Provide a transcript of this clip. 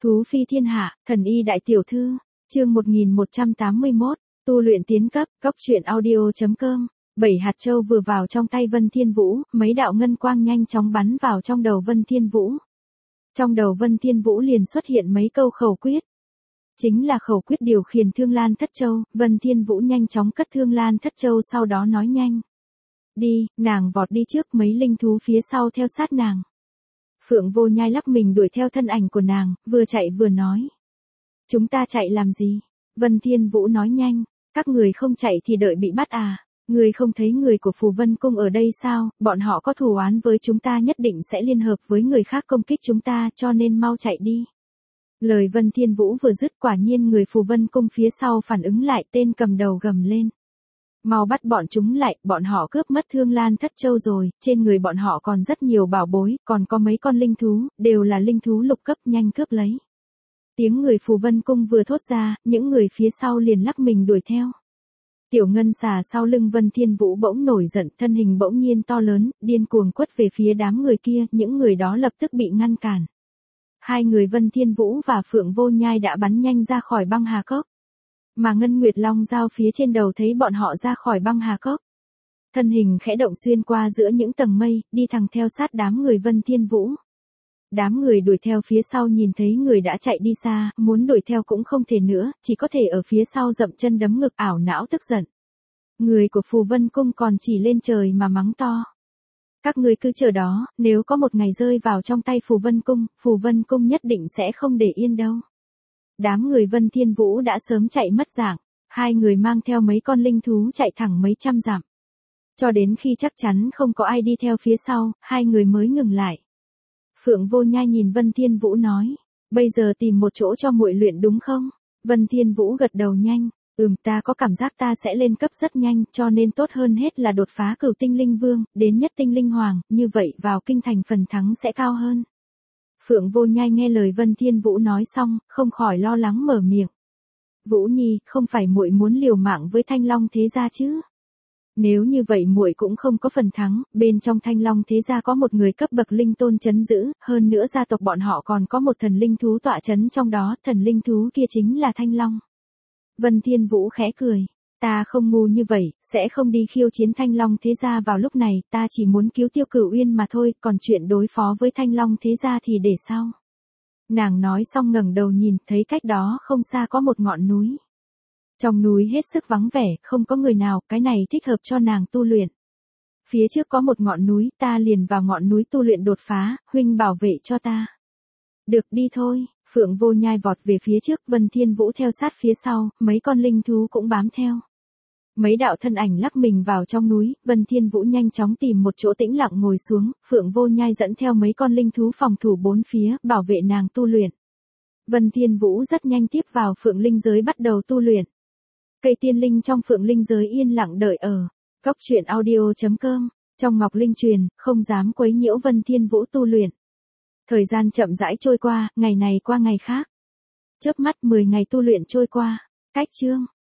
Thú phi thiên hạ, thần y đại tiểu thư, chương 1181, tu luyện tiến cấp, góc truyện audio.com. 7 hạt châu vừa vào trong tay Vân Thiên Vũ, mấy đạo ngân quang nhanh chóng bắn vào trong đầu Vân Thiên Vũ. Trong đầu Vân Thiên Vũ liền xuất hiện mấy câu khẩu quyết. Chính là khẩu quyết điều khiển Thương Lan Thất Châu, Vân Thiên Vũ nhanh chóng cất Thương Lan Thất Châu sau đó nói nhanh. Đi, nàng vọt đi trước, mấy linh thú phía sau theo sát nàng. Phượng Vô Nhai lắc mình đuổi theo thân ảnh của nàng, vừa chạy vừa nói. Chúng ta chạy làm gì? Vân Thiên Vũ nói nhanh, các người không chạy thì đợi bị bắt à? Người không thấy người của Phù Vân Cung ở đây sao? Bọn họ có thù oán với chúng ta, nhất định sẽ liên hợp với người khác công kích chúng ta, cho nên mau chạy đi. Lời Vân Thiên Vũ vừa dứt, quả nhiên người Phù Vân Cung phía sau phản ứng lại, tên cầm đầu gầm lên. Mau bắt bọn chúng lại, bọn họ cướp mất Thương Lan Thất Châu rồi, trên người bọn họ còn rất nhiều bảo bối, còn có mấy con linh thú, đều là linh thú lục cấp, nhanh cướp lấy. Tiếng người Phù Vân Cung vừa thốt ra, những người phía sau liền lắc mình đuổi theo. Tiểu ngân xà sau lưng Vân Thiên Vũ bỗng nổi giận, thân hình bỗng nhiên to lớn, điên cuồng quất về phía đám người kia, những người đó lập tức bị ngăn cản. Hai người Vân Thiên Vũ và Phượng Vô Nhai đã bắn nhanh ra khỏi băng hà cốc. Mà Ngân Nguyệt Long Dao phía trên đầu thấy bọn họ ra khỏi băng hà cốc. Thân hình khẽ động xuyên qua giữa những tầng mây, đi thẳng theo sát đám người Vân Thiên Vũ. Đám người đuổi theo phía sau nhìn thấy người đã chạy đi xa, muốn đuổi theo cũng không thể nữa, chỉ có thể ở phía sau dậm chân đấm ngực ảo não tức giận. Người của Phù Vân Cung còn chỉ lên trời mà mắng to. Các ngươi cứ chờ đó, nếu có một ngày rơi vào trong tay Phù Vân Cung nhất định sẽ không để yên đâu. Đám người Vân Thiên Vũ đã sớm chạy mất dạng, hai người mang theo mấy con linh thú chạy thẳng mấy trăm dặm. Cho đến khi chắc chắn không có ai đi theo phía sau, hai người mới ngừng lại. Phượng Vô Nhai nhìn Vân Thiên Vũ nói, bây giờ tìm một chỗ cho muội luyện đúng không? Vân Thiên Vũ gật đầu nhanh, ta có cảm giác ta sẽ lên cấp rất nhanh, cho nên tốt hơn hết là đột phá Cửu Tinh Linh Vương, đến Nhất Tinh Linh Hoàng, như vậy vào kinh thành phần thắng sẽ cao hơn. Phượng Vô Nhai nghe lời Vân Thiên Vũ nói xong, không khỏi lo lắng mở miệng. Vũ Nhi, không phải muội muốn liều mạng với Thanh Long Thế Gia chứ? Nếu như vậy muội cũng không có phần thắng, bên trong Thanh Long Thế Gia có một người cấp bậc linh tôn trấn giữ, hơn nữa gia tộc bọn họ còn có một thần linh thú tọa trấn trong đó, thần linh thú kia chính là Thanh Long. Vân Thiên Vũ khẽ cười, ta không ngu như vậy, sẽ không đi khiêu chiến Thanh Long Thế Gia vào lúc này, ta chỉ muốn cứu Tiêu Cửu Uyên mà thôi, còn chuyện đối phó với Thanh Long Thế Gia thì để sau. Nàng nói xong ngẩng đầu nhìn, thấy cách đó không xa có một ngọn núi. Trong núi hết sức vắng vẻ, không có người nào, cái này thích hợp cho nàng tu luyện. Phía trước có một ngọn núi, ta liền vào ngọn núi tu luyện đột phá, huynh bảo vệ cho ta. Được, đi thôi. Phượng Vô Nhai vọt về phía trước, Vân Thiên Vũ theo sát phía sau, mấy con linh thú cũng bám theo. Mấy đạo thân ảnh lắc mình vào trong núi, Vân Thiên Vũ nhanh chóng tìm một chỗ tĩnh lặng ngồi xuống, Phượng Vô Nhai dẫn theo mấy con linh thú phòng thủ bốn phía, bảo vệ nàng tu luyện. Vân Thiên Vũ rất nhanh tiếp vào Phượng Linh giới bắt đầu tu luyện. Cây tiên linh trong Phượng Linh giới yên lặng đợi ở góc truyện audio.com, trong Ngọc Linh truyền, không dám quấy nhiễu Vân Thiên Vũ tu luyện. Thời gian chậm rãi trôi qua, ngày này qua ngày khác. Chớp mắt 10 ngày tu luyện trôi qua. Cách chương